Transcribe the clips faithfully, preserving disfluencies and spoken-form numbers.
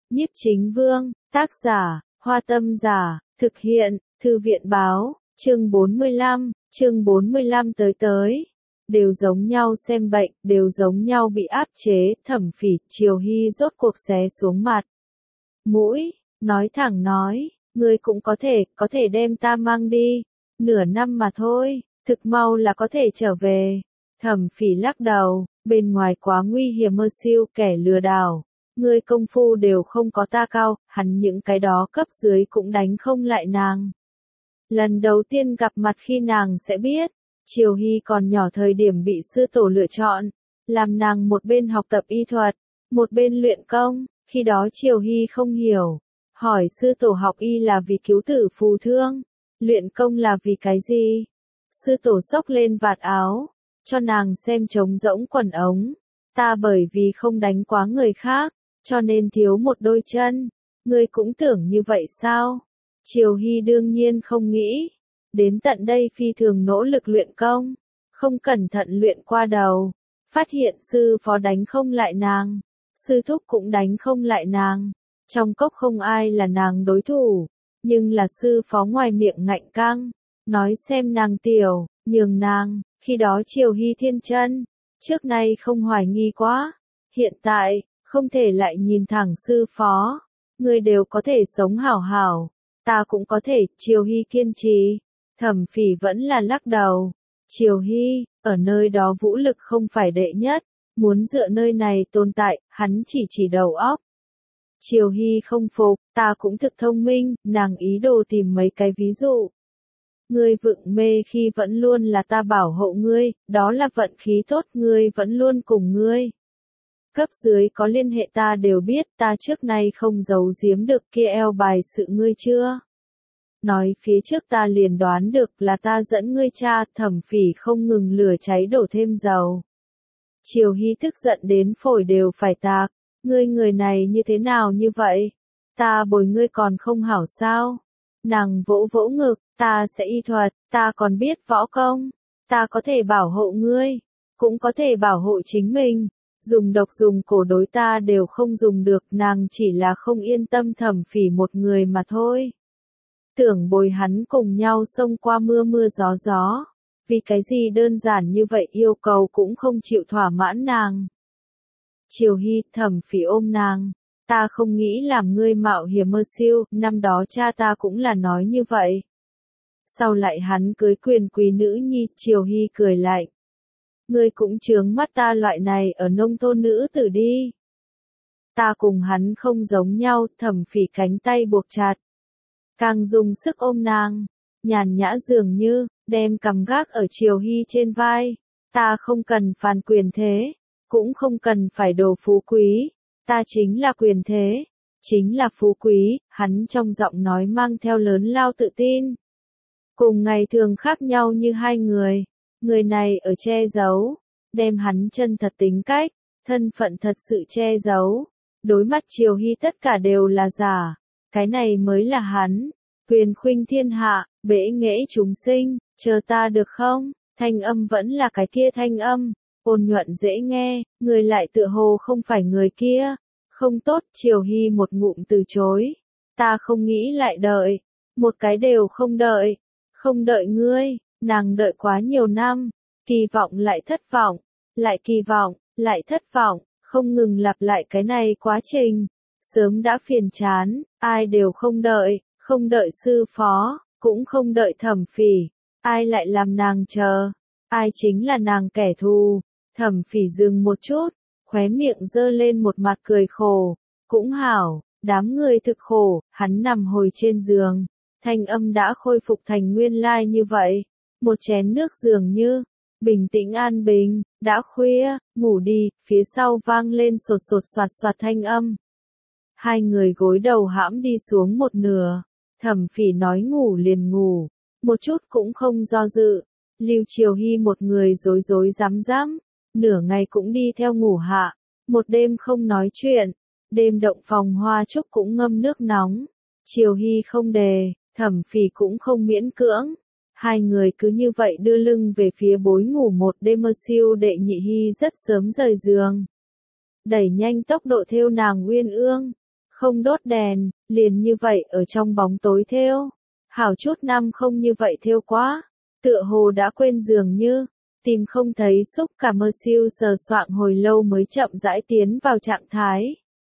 Nhiếp Chính Vương, tác giả, Hoa Tâm Giả, thực hiện, Thư viện Báo, chương bốn mươi lăm, chương bốn mươi lăm tới tới. Đều giống nhau xem bệnh, đều giống nhau bị áp chế, Thẩm Phỉ, Triều Hy rốt cuộc xé xuống mặt. Mũi, nói thẳng nói, ngươi cũng có thể, có thể đem ta mang đi, nửa năm mà thôi, thực mau là có thể trở về. Thẩm Phỉ lắc đầu, bên ngoài quá nguy hiểm mơ siêu kẻ lừa đảo. Ngươi công phu đều không có ta cao, hắn những cái đó cấp dưới cũng đánh không lại nàng. Lần đầu tiên gặp mặt khi nàng sẽ biết, Triều Hy còn nhỏ thời điểm bị sư tổ lựa chọn, làm nàng một bên học tập y thuật, một bên luyện công, khi đó Triều Hy không hiểu, hỏi sư tổ học y là vì cứu tử phù thương, luyện công là vì cái gì? Sư tổ xốc lên vạt áo, cho nàng xem trống rỗng quần ống, ta bởi vì không đánh quá người khác, cho nên thiếu một đôi chân, ngươi cũng tưởng như vậy sao? Triều Hy đương nhiên không nghĩ, đến tận đây phi thường nỗ lực luyện công, không cẩn thận luyện qua đầu, phát hiện sư phó đánh không lại nàng, sư thúc cũng đánh không lại nàng, trong cốc không ai là nàng đối thủ, nhưng là sư phó ngoài miệng ngạnh căng, nói xem nàng tiểu, nhường nàng, khi đó Triều Hy thiên chân, trước nay không hoài nghi quá, hiện tại, không thể lại nhìn thẳng sư phó, ngươi đều có thể sống hảo hảo, ta cũng có thể, Triều Hy kiên trì, Thẩm Phỉ vẫn là lắc đầu, Triều Hy, ở nơi đó vũ lực không phải đệ nhất, muốn dựa nơi này tồn tại, hắn chỉ chỉ đầu óc. Triều Hy không phục, ta cũng thực thông minh, nàng ý đồ tìm mấy cái ví dụ. Ngươi vựng mê khi vẫn luôn là ta bảo hộ ngươi, đó là vận khí tốt ngươi vẫn luôn cùng ngươi. Cấp dưới có liên hệ ta đều biết ta trước nay không giấu giếm được kia eo bài sự ngươi chưa. Nói phía trước ta liền đoán được là ta dẫn ngươi cha, Thẩm Phỉ không ngừng lửa cháy đổ thêm dầu. Triều Hy tức giận đến phổi đều phải tạc, ngươi người này như thế nào như vậy? Ta bồi ngươi còn không hảo sao? Nàng vỗ vỗ ngực, ta sẽ y thuật, ta còn biết võ công, ta có thể bảo hộ ngươi, cũng có thể bảo hộ chính mình. Dùng độc dùng cổ đối ta đều không dùng được, nàng chỉ là không yên tâm Thẩm Phỉ một người mà thôi. Tưởng bồi hắn cùng nhau xông qua mưa mưa gió gió, vì cái gì đơn giản như vậy yêu cầu cũng không chịu thỏa mãn nàng. Triều Hy, Thẩm Phỉ ôm nàng, ta không nghĩ làm ngươi mạo hiểm mơ siêu, năm đó cha ta cũng là nói như vậy. Sau lại hắn cưới quyền quý nữ nhi, Triều Hy cười lạnh. Ngươi cũng chướng mắt ta loại này ở nông thôn nữ tử đi. Ta cùng hắn không giống nhau, Thẩm Phỉ cánh tay buộc chặt. Càng dùng sức ôm nàng, nhàn nhã dường như, đem cằm gác ở Triều Hy trên vai. Ta không cần phàn quyền thế, cũng không cần phải đồ phú quý, ta chính là quyền thế, chính là phú quý, hắn trong giọng nói mang theo lớn lao tự tin. Cùng ngày thường khác nhau như hai người. Người này ở che giấu, đem hắn chân thật tính cách, thân phận thật sự che giấu. Đối mắt Triều Hy tất cả đều là giả, cái này mới là hắn. Quyền khuynh thiên hạ, bể nghễ chúng sinh, chờ ta được không? Thanh âm vẫn là cái kia thanh âm, ôn nhuận dễ nghe, người lại tựa hồ không phải người kia. Không tốt, Triều Hy một ngụm từ chối. Ta không nghĩ lại đợi, một cái đều không đợi, không đợi ngươi. Nàng đợi quá nhiều năm, kỳ vọng lại thất vọng, lại kỳ vọng, lại thất vọng, không ngừng lặp lại cái này quá trình. Sớm đã phiền chán, ai đều không đợi, không đợi sư phó, cũng không đợi Thẩm Phỉ, ai lại làm nàng chờ, ai chính là nàng kẻ thù. Thẩm Phỉ dừng một chút, khóe miệng giơ lên một mặt cười khổ, cũng hảo, đám người thực khổ, hắn nằm hồi trên giường, thanh âm đã khôi phục thành nguyên lai như vậy. Một chén nước dường như, bình tĩnh an bình, đã khuya, ngủ đi, phía sau vang lên sột sột soạt soạt thanh âm. Hai người gối đầu hãm đi xuống một nửa, Thẩm Phỉ nói ngủ liền ngủ, một chút cũng không do dự, Lưu Triều Hy một người rối rối rắm rắm, nửa ngày cũng đi theo ngủ hạ, một đêm không nói chuyện, đêm động phòng hoa trúc cũng ngâm nước nóng, Triều Hy không đề, Thẩm Phỉ cũng không miễn cưỡng. Hai người cứ như vậy đưa lưng về phía bối ngủ một đêm mơ siêu đệ nhị hy rất sớm rời giường. Đẩy nhanh tốc độ theo nàng uyên ương. không đốt đèn, liền như vậy ở trong bóng tối thêu. Hảo chút năm không như vậy thêu quá, tựa hồ đã quên dường như, tìm không thấy xúc cả mơ siêu sờ soạng hồi lâu mới chậm rãi tiến vào trạng thái.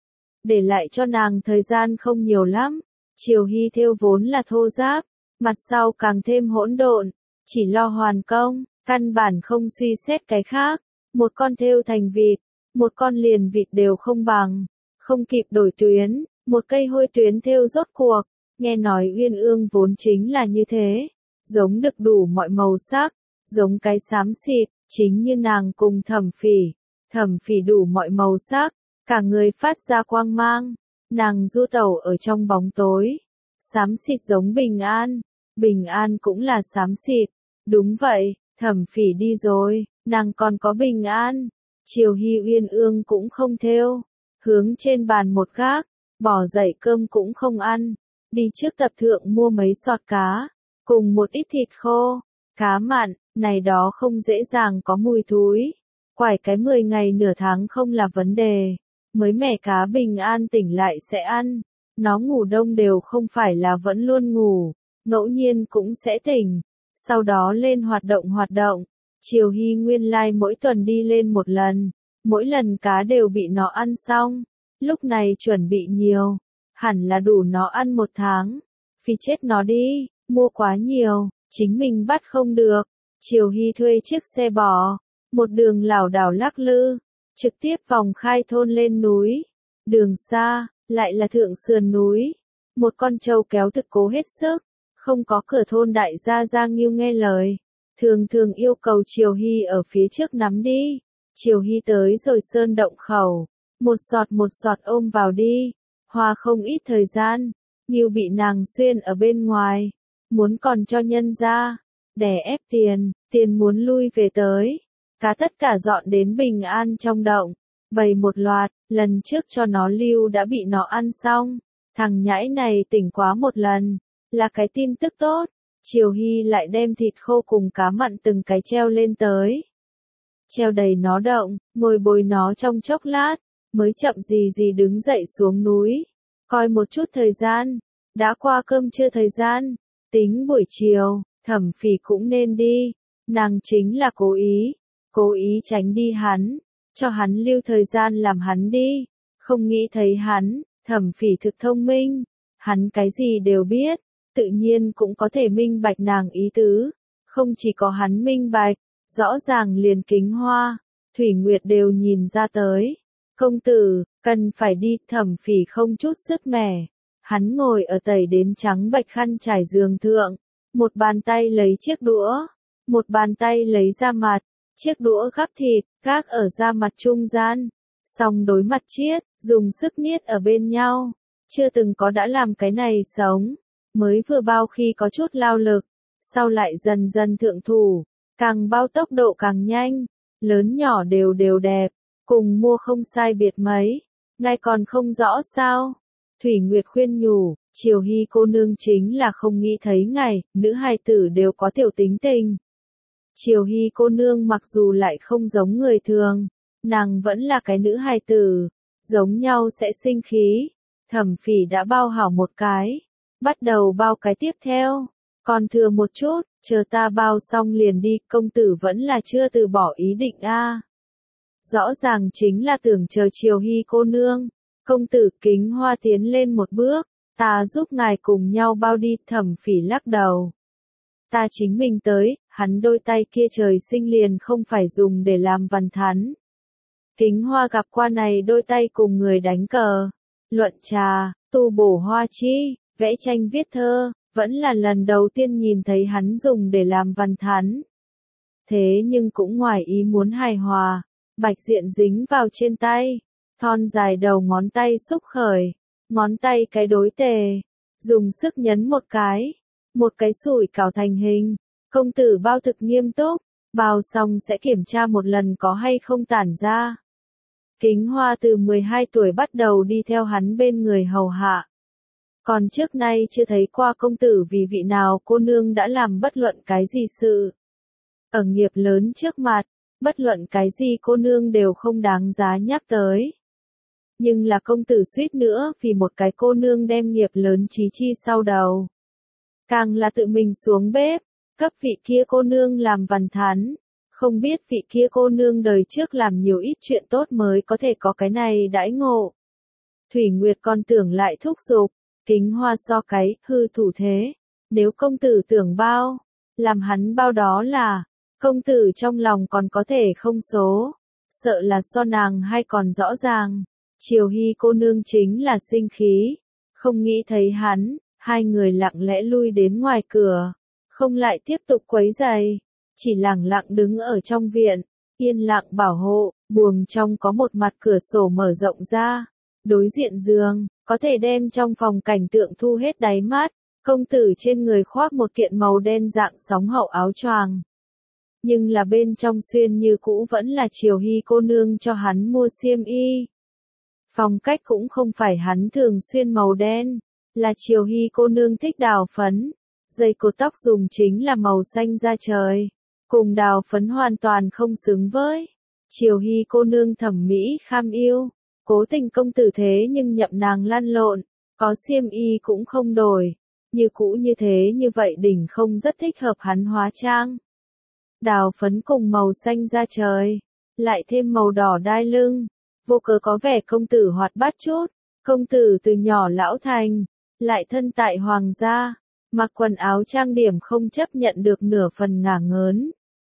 Để lại cho nàng thời gian không nhiều lắm, Triều Hy thêu vốn là thô ráp, mặt sau càng thêm hỗn độn, chỉ lo hoàn công, căn bản không suy xét cái khác, một con thêu thành vịt, một con liền vịt đều không bằng, không kịp đổi tuyến, một cây hôi tuyến thêu rốt cuộc, nghe nói Uyên Ương vốn chính là như thế, giống được đủ mọi màu sắc, giống cái xám xịt, chính như nàng cùng Thẩm Phỉ, Thẩm Phỉ đủ mọi màu sắc, cả người phát ra quang mang, nàng du tẩu ở trong bóng tối, xám xịt giống Bình An, Bình An cũng là xám xịt, đúng vậy, Thẩm Phỉ đi rồi, nàng còn có Bình An, Triều Hy Uyên Ương cũng không thêu, hướng trên bàn một gác, bỏ dậy cơm cũng không ăn, đi trước tập thượng mua mấy sọt cá, cùng một ít thịt khô, cá mặn, này đó không dễ dàng có mùi thúi, quải cái mười ngày nửa tháng không là vấn đề, mới mẻ cá Bình An tỉnh lại sẽ ăn, nó ngủ đông đều không phải là vẫn luôn ngủ, ngẫu nhiên cũng sẽ tỉnh, sau đó lên hoạt động hoạt động, Triều Hy nguyên lai like mỗi tuần đi lên một lần, mỗi lần cá đều bị nó ăn xong, lúc này chuẩn bị nhiều, hẳn là đủ nó ăn một tháng, phi chết nó đi, mua quá nhiều, chính mình bắt không được, Triều Hy thuê chiếc xe bò, một đường lảo đảo lắc lư, trực tiếp vòng khai thôn lên núi, đường xa, lại là thượng sườn núi, một con trâu kéo thực cố hết sức, không có cửa thôn đại gia Gia Nghiêu nghe lời, thường thường yêu cầu Triều Hy ở phía trước nắm đi, Triều Hy tới rồi sơn động khẩu, một giọt một giọt ôm vào đi, hoa không ít thời gian, Nghiêu bị nàng xuyên ở bên ngoài, muốn còn cho nhân ra, đè ép tiền, tiền muốn lui về tới, cá tất cả dọn đến Bình An trong động, bày một loạt, lần trước cho nó lưu đã bị nó ăn xong, thằng nhãi này tỉnh quá một lần, là cái tin tức tốt, Triều Hy lại đem thịt khô cùng cá mặn từng cái treo lên tới. Treo đầy nó động, ngồi bồi nó trong chốc lát, mới chậm gì gì đứng dậy xuống núi, coi một chút thời gian, đã qua cơm trưa thời gian, tính buổi chiều, Thẩm Phỉ cũng nên đi, nàng chính là cố ý, cố ý tránh đi hắn, cho hắn lưu thời gian làm hắn đi, không nghĩ thấy hắn, Thẩm Phỉ thực thông minh, hắn cái gì đều biết, tự nhiên cũng có thể minh bạch nàng ý tứ, không chỉ có hắn minh bạch, rõ ràng liền Kính Hoa, Thủy Nguyệt đều nhìn ra tới. Công tử, cần phải đi, Thẩm Phỉ không chút sức mẻ. Hắn ngồi ở tẩy đến trắng bạch khăn trải giường thượng, một bàn tay lấy chiếc đũa, một bàn tay lấy ra mặt, chiếc đũa gắp thịt, gác ở da mặt trung gian, xong đối mặt chiết, dùng sức niết ở bên nhau, chưa từng có đã làm cái này sống, mới vừa bao khi có chút lao lực, sau lại dần dần thượng thủ, càng bao tốc độ càng nhanh, lớn nhỏ đều đều đẹp, cùng mua không sai biệt mấy, ngay còn không rõ sao. Thủy Nguyệt khuyên nhủ, Triều Hy cô nương chính là không nghĩ thấy ngày, nữ hài tử đều có tiểu tính tình. Triều Hy cô nương mặc dù lại không giống người thường, nàng vẫn là cái nữ hài tử, giống nhau sẽ sinh khí. Thẩm Phỉ đã bao hảo một cái, bắt đầu bao cái tiếp theo, còn thừa một chút, chờ ta bao xong liền đi, công tử vẫn là chưa từ bỏ ý định a. À. Rõ ràng chính là tưởng chờ Triều Hy cô nương. Công tử Kính Hoa tiến lên một bước, ta giúp ngài cùng nhau bao đi, Thẩm Phỉ lắc đầu. Ta chính mình tới, hắn đôi tay kia trời sinh liền không phải dùng để làm văn thắn. Kính Hoa gặp qua này đôi tay cùng người đánh cờ, luận trà, tu bổ hoa chi, vẽ tranh viết thơ, vẫn là lần đầu tiên nhìn thấy hắn dùng để làm văn thắn. Thế nhưng cũng ngoài ý muốn hài hòa, bạch diện dính vào trên tay. Thon dài đầu ngón tay xúc khởi, ngón tay cái đối tề, dùng sức nhấn một cái, một cái sủi cảo thành hình, công tử bao thực nghiêm túc, bao xong sẽ kiểm tra một lần có hay không tản ra. Kính Hoa từ mười hai tuổi bắt đầu đi theo hắn bên người hầu hạ. Còn trước nay chưa thấy qua công tử vì vị nào cô nương đã làm bất luận cái gì sự. Ở nghiệp lớn trước mặt, bất luận cái gì cô nương đều không đáng giá nhắc tới. Nhưng là công tử suýt nữa vì một cái cô nương đem nghiệp lớn chí chi sau đầu. Càng là tự mình xuống bếp, cấp vị kia cô nương làm văn thán. Không biết vị kia cô nương đời trước làm nhiều ít chuyện tốt mới có thể có cái này đãi ngộ. Thủy Nguyệt còn tưởng lại thúc giục, Kính Hoa so cái, hư thủ thế. Nếu công tử tưởng bao, làm hắn bao đó là, công tử trong lòng còn có thể không số. Sợ là so nàng hay còn rõ ràng. Triều Hy cô nương chính là sinh khí. Không nghĩ thấy hắn, hai người lặng lẽ lui đến ngoài cửa. Không lại tiếp tục quấy giày. Chỉ lặng lặng đứng ở trong viện, yên lặng bảo hộ, buồng trong có một mặt cửa sổ mở rộng ra. Đối diện giường, có thể đem trong phòng cảnh tượng thu hết đáy mắt. Công tử trên người khoác một kiện màu đen dạng sóng hậu áo choàng. Nhưng là bên trong xuyên như cũ vẫn là Triều Hy cô nương cho hắn mua xiêm y. Phong cách cũng không phải hắn thường xuyên màu đen, là Triều Hy cô nương thích đào phấn. Dây cột tóc dùng chính là màu xanh da trời, cùng đào phấn hoàn toàn không xứng với. Triều Hy cô nương thẩm mỹ kham yêu, cố tình công tử thế nhưng nhậm nàng lăn lộn, có xiêm y cũng không đổi. Như cũ như thế như vậy đỉnh không rất thích hợp hắn hóa trang. Đào phấn cùng màu xanh da trời, lại thêm màu đỏ đai lưng, vô cớ có vẻ công tử hoạt bát chút. Công tử từ nhỏ lão thành, lại thân tại hoàng gia, mặc quần áo trang điểm không chấp nhận được nửa phần ngả ngớn.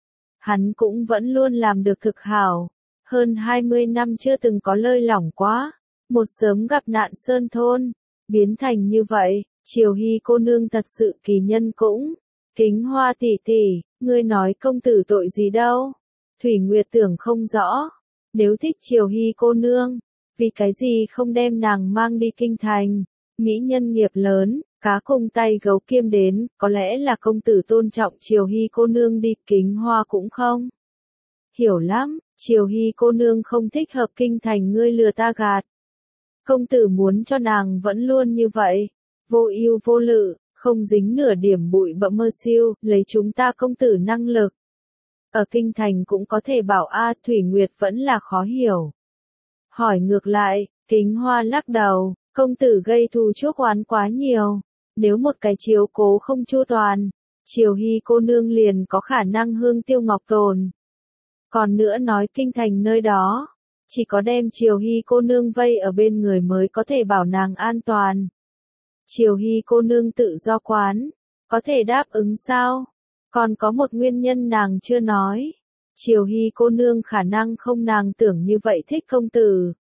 Hắn cũng vẫn luôn làm được thực hảo, hơn hai mươi năm chưa từng có lơi lỏng quá, một sớm gặp nạn sơn thôn, biến thành như vậy. Triều Hy cô nương thật sự kỳ nhân cũng. Kính Hoa tỷ tỷ, ngươi nói công tử tội gì đâu? Thủy Nguyệt tưởng không rõ. Nếu thích Triều Hy cô nương, vì cái gì không đem nàng mang đi kinh thành? Mỹ nhân nghiệp lớn, cá cùng tay gấu kiêm đến, có lẽ là công tử tôn trọng Triều Hy cô nương đi. Kính Hoa cũng không hiểu lắm, Triều Hy cô nương không thích hợp kinh thành, ngươi lừa ta gạt. Công tử muốn cho nàng vẫn luôn như vậy. Vô ưu vô lự, không dính nửa điểm bụi bặm mơ siêu, lấy chúng ta công tử năng lực. Ở kinh thành cũng có thể bảo a. Thủy Nguyệt vẫn là khó hiểu. Hỏi ngược lại, Kính Hoa lắc đầu, công tử gây thù chuốc oán quá nhiều. Nếu một cái chiếu cố không chu toàn, Triều Hy cô nương liền có khả năng hương tiêu ngọc tồn. Còn nữa nói kinh thành nơi đó, chỉ có đem Triều Hy cô nương vây ở bên người mới có thể bảo nàng an toàn. Triều Hy cô nương tự do quán, có thể đáp ứng sao? Còn có một nguyên nhân nàng chưa nói. Triều Hy cô nương khả năng không nàng tưởng như vậy thích công tử.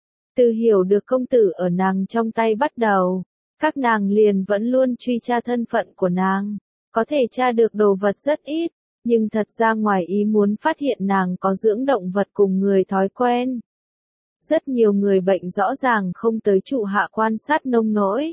Từ hiểu được công tử ở nàng trong tay bắt đầu, các nàng liền vẫn luôn truy tra thân phận của nàng. Có thể tra được đồ vật rất ít, nhưng thật ra ngoài ý muốn phát hiện nàng có dưỡng động vật cùng người thói quen. Rất nhiều người bệnh rõ ràng không tới trụ hạ quan sát nông nỗi.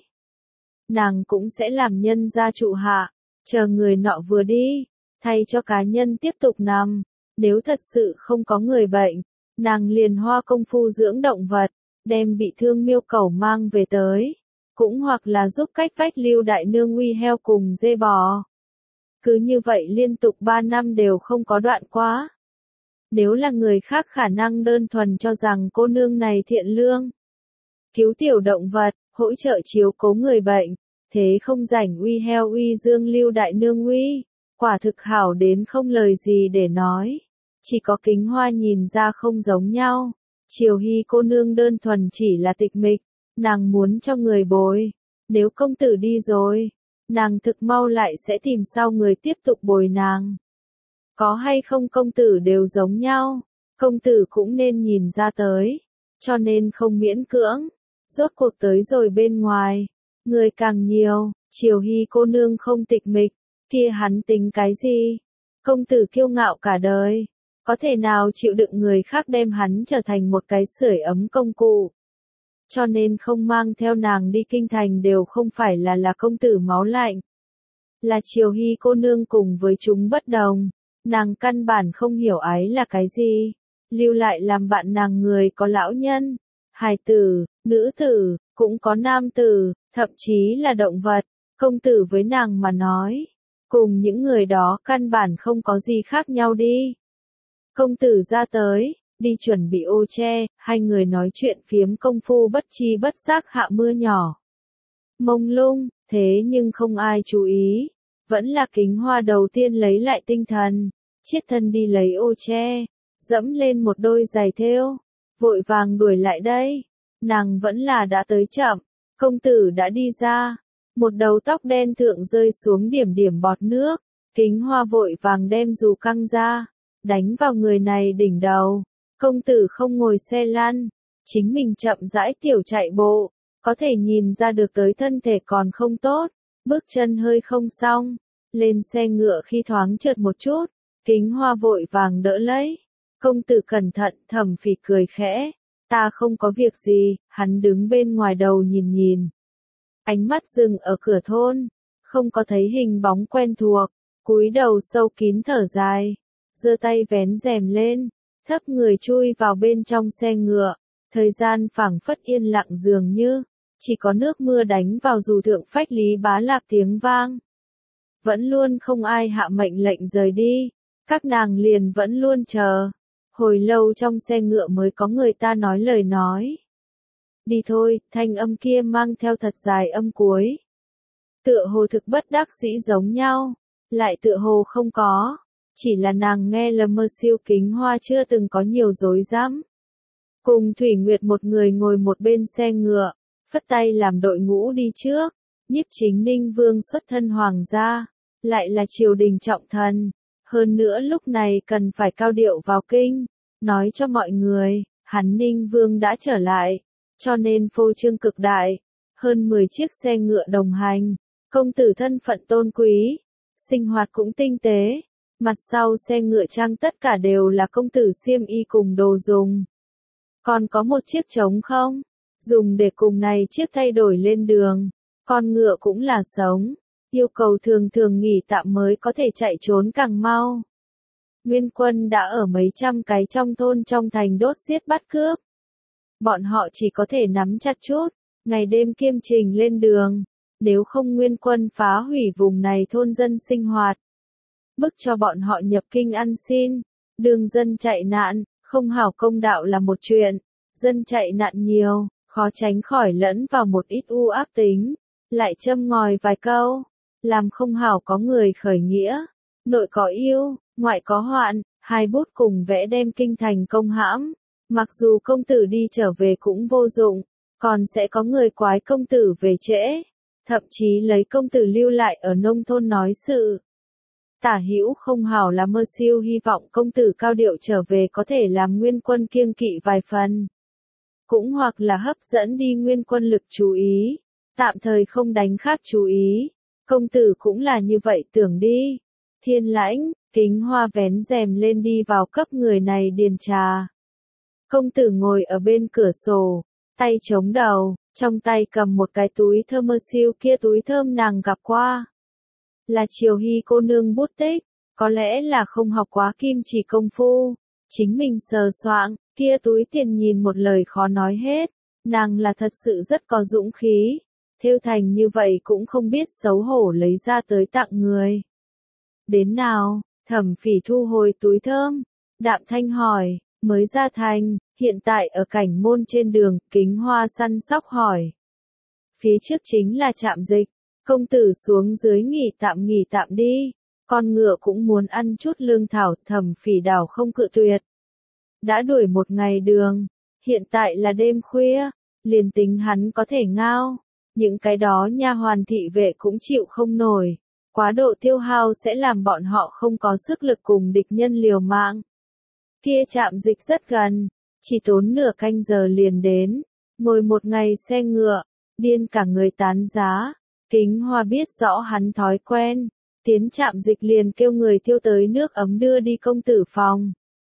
Nàng cũng sẽ làm nhân gia trụ hạ, chờ người nọ vừa đi, thay cho cá nhân tiếp tục nằm. Nếu thật sự không có người bệnh, nàng liền hoa công phu dưỡng động vật, đem bị thương miêu cẩu mang về tới, cũng hoặc là giúp cách vách Lưu đại nương uy heo cùng dê bò. Cứ như vậy liên tục ba năm đều không có đoạn quá. Nếu là người khác khả năng đơn thuần cho rằng cô nương này thiện lương, cứu tiểu động vật, hỗ trợ chiếu cố người bệnh, thế không rảnh uy heo uy dương Lưu đại nương uy, quả thực hảo đến không lời gì để nói. Chỉ có Kính Hoa nhìn ra không giống nhau. Triều Hy cô nương đơn thuần chỉ là tịch mịch, nàng muốn cho người bồi. Nếu công tử đi rồi, nàng thực mau lại sẽ tìm sau người tiếp tục bồi nàng. Có hay không công tử đều giống nhau, công tử cũng nên nhìn ra tới, cho nên không miễn cưỡng. Rốt cuộc tới rồi bên ngoài, người càng nhiều, Triều Hy cô nương không tịch mịch, kia hắn tính cái gì? Công tử kiêu ngạo cả đời, có thể nào chịu đựng người khác đem hắn trở thành một cái sưởi ấm công cụ. Cho nên không mang theo nàng đi kinh thành đều không phải là là công tử máu lạnh. Là Triều Hy cô nương cùng với chúng bất đồng, nàng căn bản không hiểu ái là cái gì. Lưu lại làm bạn nàng người có lão nhân, hài tử, nữ tử, cũng có nam tử, thậm chí là động vật. Công tử với nàng mà nói, cùng những người đó căn bản không có gì khác nhau đi. Công tử ra tới, đi chuẩn bị ô che, hai người nói chuyện phiếm công phu bất chi bất giác hạ mưa nhỏ. Mông lung, thế nhưng không ai chú ý, vẫn là Kính Hoa đầu tiên lấy lại tinh thần, chiết thân đi lấy ô che, dẫm lên một đôi giày thêu, vội vàng đuổi lại đây. Nàng vẫn là đã tới chậm, công tử đã đi ra, một đầu tóc đen thượng rơi xuống điểm điểm bọt nước, Kính Hoa vội vàng đem dù căng ra, đánh vào người này đỉnh đầu. Công tử không ngồi xe lăn, chính mình chậm rãi tiểu chạy bộ, có thể nhìn ra được tới thân thể còn không tốt, bước chân hơi không xong, lên xe ngựa khi thoáng trượt một chút, Kính Hoa vội vàng đỡ lấy. Công tử cẩn thận, Thẩm Phỉ cười khẽ, ta không có việc gì, hắn đứng bên ngoài đầu nhìn nhìn. Ánh mắt dừng ở cửa thôn, không có thấy hình bóng quen thuộc, cúi đầu sâu kín thở dài, giơ tay vén rèm lên, thấp người chui vào bên trong xe ngựa, thời gian phảng phất yên lặng dường như, chỉ có nước mưa đánh vào dù thượng phách Lý Bá Lạp tiếng vang. Vẫn luôn không ai hạ mệnh lệnh rời đi, các nàng liền vẫn luôn chờ, hồi lâu trong xe ngựa mới có người ta nói lời nói. Đi thôi, thanh âm kia mang theo thật dài âm cuối. Tựa hồ thực bất đắc dĩ giống nhau, lại tựa hồ không có. Chỉ là nàng nghe lầm mơ siêu Kính Hoa chưa từng có nhiều dối dám. Cùng Thủy Nguyệt một người ngồi một bên xe ngựa, phất tay làm đội ngũ đi trước, Nhiếp Chính Ninh Vương xuất thân hoàng gia, lại là triều đình trọng thần, hơn nữa lúc này cần phải cao điệu vào kinh, nói cho mọi người, hắn Ninh Vương đã trở lại, cho nên phô trương cực đại, hơn mười chiếc xe ngựa đồng hành, công tử thân phận tôn quý, sinh hoạt cũng tinh tế. Mặt sau xe ngựa trang tất cả đều là công tử xiêm y cùng đồ dùng. Còn có một chiếc trống không, dùng để cùng này chiếc thay đổi lên đường. Con ngựa cũng là sống, yêu cầu thường thường nghỉ tạm mới có thể chạy trốn càng mau. Nguyên quân đã ở mấy trăm cái trong thôn trong thành đốt giết bắt cướp. Bọn họ chỉ có thể nắm chặt chút, ngày đêm kiêm trình lên đường, nếu không Nguyên quân phá hủy vùng này thôn dân sinh hoạt. Bức cho bọn họ nhập kinh ăn xin, đường dân chạy nạn, không hảo công đạo là một chuyện, dân chạy nạn nhiều, khó tránh khỏi lẫn vào một ít u ác tính, lại châm ngòi vài câu, làm không hảo có người khởi nghĩa, nội có yêu, ngoại có hoạn, hai bút cùng vẽ đem kinh thành công hãm, mặc dù công tử đi trở về cũng vô dụng, còn sẽ có người quái công tử về trễ, thậm chí lấy công tử lưu lại ở nông thôn nói sự. Tả hữu không hảo là mơ siêu hy vọng công tử cao điệu trở về có thể làm Nguyên quân kiêng kỵ vài phần. Cũng hoặc là hấp dẫn đi Nguyên quân lực chú ý, tạm thời không đánh khác chú ý. Công tử cũng là như vậy tưởng đi. Thiên lãnh, Kính Hoa vén rèm lên đi vào cấp người này điền trà. Công tử ngồi ở bên cửa sổ, tay chống đầu, trong tay cầm một cái túi thơm mơ siêu kia túi thơm nàng gặp qua. Là Triều Hy cô nương bút tích, có lẽ là không học quá kim chỉ công phu, chính mình sờ soạng, kia túi tiền nhìn một lời khó nói hết, nàng là thật sự rất có dũng khí, thêu thành như vậy cũng không biết xấu hổ lấy ra tới tặng người. Đến nào, Thẩm Phỉ thu hồi túi thơm, đạm thanh hỏi, mới ra thành, hiện tại ở cảnh môn trên đường, Kính Hoa săn sóc hỏi. Phía trước chính là trạm dịch. Công tử xuống dưới nghỉ tạm nghỉ tạm đi, con ngựa cũng muốn ăn chút lương thảo, Thẩm Phỉ đảo không cự tuyệt. Đã đuổi một ngày đường, hiện tại là đêm khuya, liền tính hắn có thể ngao, những cái đó nha hoàn thị vệ cũng chịu không nổi, quá độ tiêu hao sẽ làm bọn họ không có sức lực cùng địch nhân liều mạng. Kia trạm dịch rất gần, chỉ tốn nửa canh giờ liền đến, ngồi một ngày xe ngựa, điên cả người tán giá. Kính Hoa biết rõ hắn thói quen, tiến trạm dịch liền kêu người thiêu tới nước ấm đưa đi công tử phòng.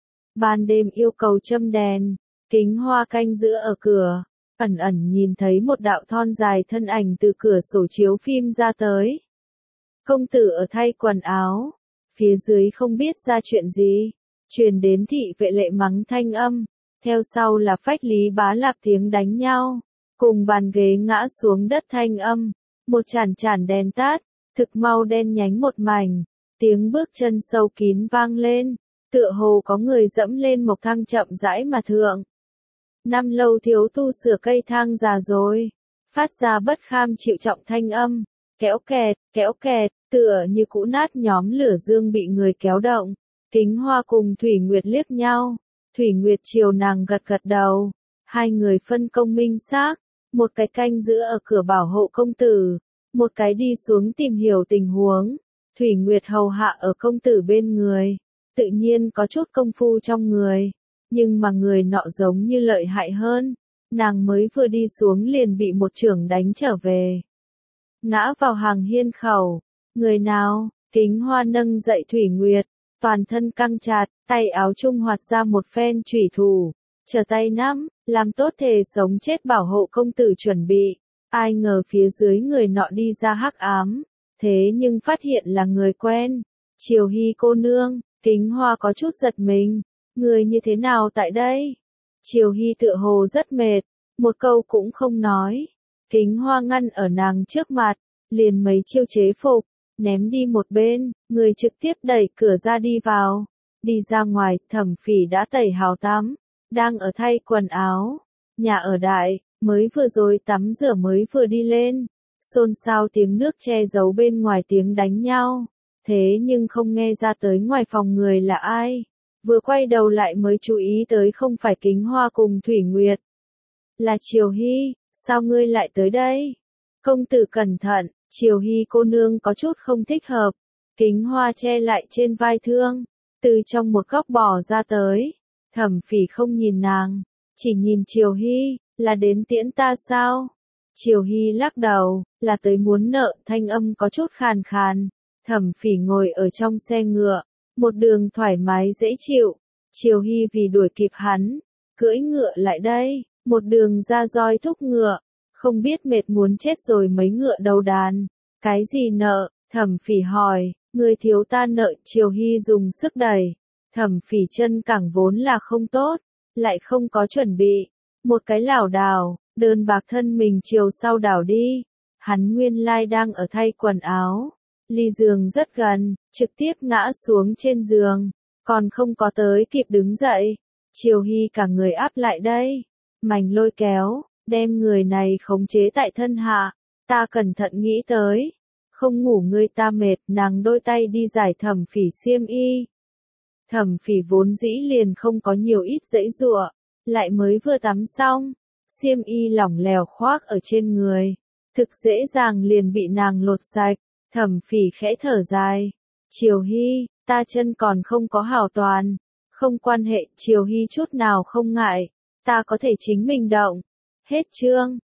Ban đêm yêu cầu châm đèn, Kính Hoa canh giữ ở cửa, ẩn ẩn nhìn thấy một đạo thon dài thân ảnh từ cửa sổ chiếu phim ra tới. Công tử ở thay quần áo, phía dưới không biết ra chuyện gì, truyền đến thị vệ lệ mắng thanh âm, theo sau là phách Lý Bá Lạp tiếng đánh nhau, cùng bàn ghế ngã xuống đất thanh âm. Một chản chản đèn tắt, thực mau đen nhánh một mảnh, tiếng bước chân sâu kín vang lên, tựa hồ có người dẫm lên một thang chậm rãi mà thượng. Năm lâu thiếu tu sửa cây thang già rồi, phát ra bất kham chịu trọng thanh âm, kéo kẹt, kéo kẹt, tựa như cũ nát nhóm lửa dương bị người kéo động. Kính Hoa cùng Thủy Nguyệt liếc nhau, Thủy Nguyệt chiều nàng gật gật đầu, hai người phân công minh xác, một cái canh giữ ở cửa bảo hộ công tử, một cái đi xuống tìm hiểu tình huống. Thủy Nguyệt hầu hạ ở công tử bên người, tự nhiên có chút công phu trong người, nhưng mà người nọ giống như lợi hại hơn, nàng mới vừa đi xuống liền bị một chưởng đánh trở về. Ngã vào hàng hiên khẩu, người nào? Kính Hoa nâng dậy Thủy Nguyệt, toàn thân căng chặt, tay áo trung hoạt ra một phen chủy thủ, chờ tay nắm, làm tốt thề sống chết bảo hộ công tử chuẩn bị. Ai ngờ phía dưới người nọ đi ra hắc ám, thế nhưng phát hiện là người quen. Triều Hy cô nương, Kính Hoa có chút giật mình, người như thế nào tại đây? Triều Hy tựa hồ rất mệt, một câu cũng không nói. Kính Hoa ngăn ở nàng trước mặt, liền mấy chiêu chế phục, ném đi một bên, người trực tiếp đẩy cửa ra đi vào. Đi ra ngoài, Thẩm Phỉ đã tẩy hào tắm, đang ở thay quần áo. Nhà ở đại, mới vừa rồi tắm rửa mới vừa đi lên, xôn xao tiếng nước che giấu bên ngoài tiếng đánh nhau, thế nhưng không nghe ra tới ngoài phòng người là ai. Vừa quay đầu lại mới chú ý tới không phải Kính Hoa cùng Thủy Nguyệt, là Triều Hy. Sao ngươi lại tới đây? Công tử cẩn thận. Triều Hy cô nương có chút không thích hợp. Kính Hoa che lại trên vai thương, từ trong một góc bỏ ra tới. Thẩm Phỉ không nhìn nàng, chỉ nhìn Triều Hy, là đến tiễn ta sao? Triều Hy lắc đầu, là tới muốn nợ, thanh âm có chút khàn khàn. Thẩm Phỉ ngồi ở trong xe ngựa, một đường thoải mái dễ chịu. Triều Hy vì đuổi kịp hắn, cưỡi ngựa lại đây, một đường ra roi thúc ngựa, không biết mệt muốn chết rồi mấy ngựa đầu đàn. Cái gì nợ? Thẩm Phỉ hỏi, người thiếu ta nợ. Triều Hy dùng sức đẩy. Thẩm Phỉ chân cẳng vốn là không tốt, lại không có chuẩn bị, một cái lảo đảo, đơn bạc thân mình chiều sau đảo đi. Hắn nguyên lai đang ở thay quần áo, ly giường rất gần, trực tiếp ngã xuống trên giường, còn không có tới kịp đứng dậy. Triều Hy cả người áp lại đây, mảnh lôi kéo, đem người này khống chế tại thân hạ. Ta cẩn thận nghĩ tới, không ngủ ngươi ta mệt. Nàng đôi tay đi giải Thẩm Phỉ xiêm y. Thẩm Phỉ vốn dĩ liền không có nhiều ít giãy giụa, lại mới vừa tắm xong, xiêm y lỏng lẻo khoác ở trên người, thực dễ dàng liền bị nàng lột sạch. Thẩm Phỉ khẽ thở dài, Triều Hy, ta chân còn không có hảo toàn. Không quan hệ. Triều Hy chút nào không ngại, ta có thể chính mình động. Hết chương.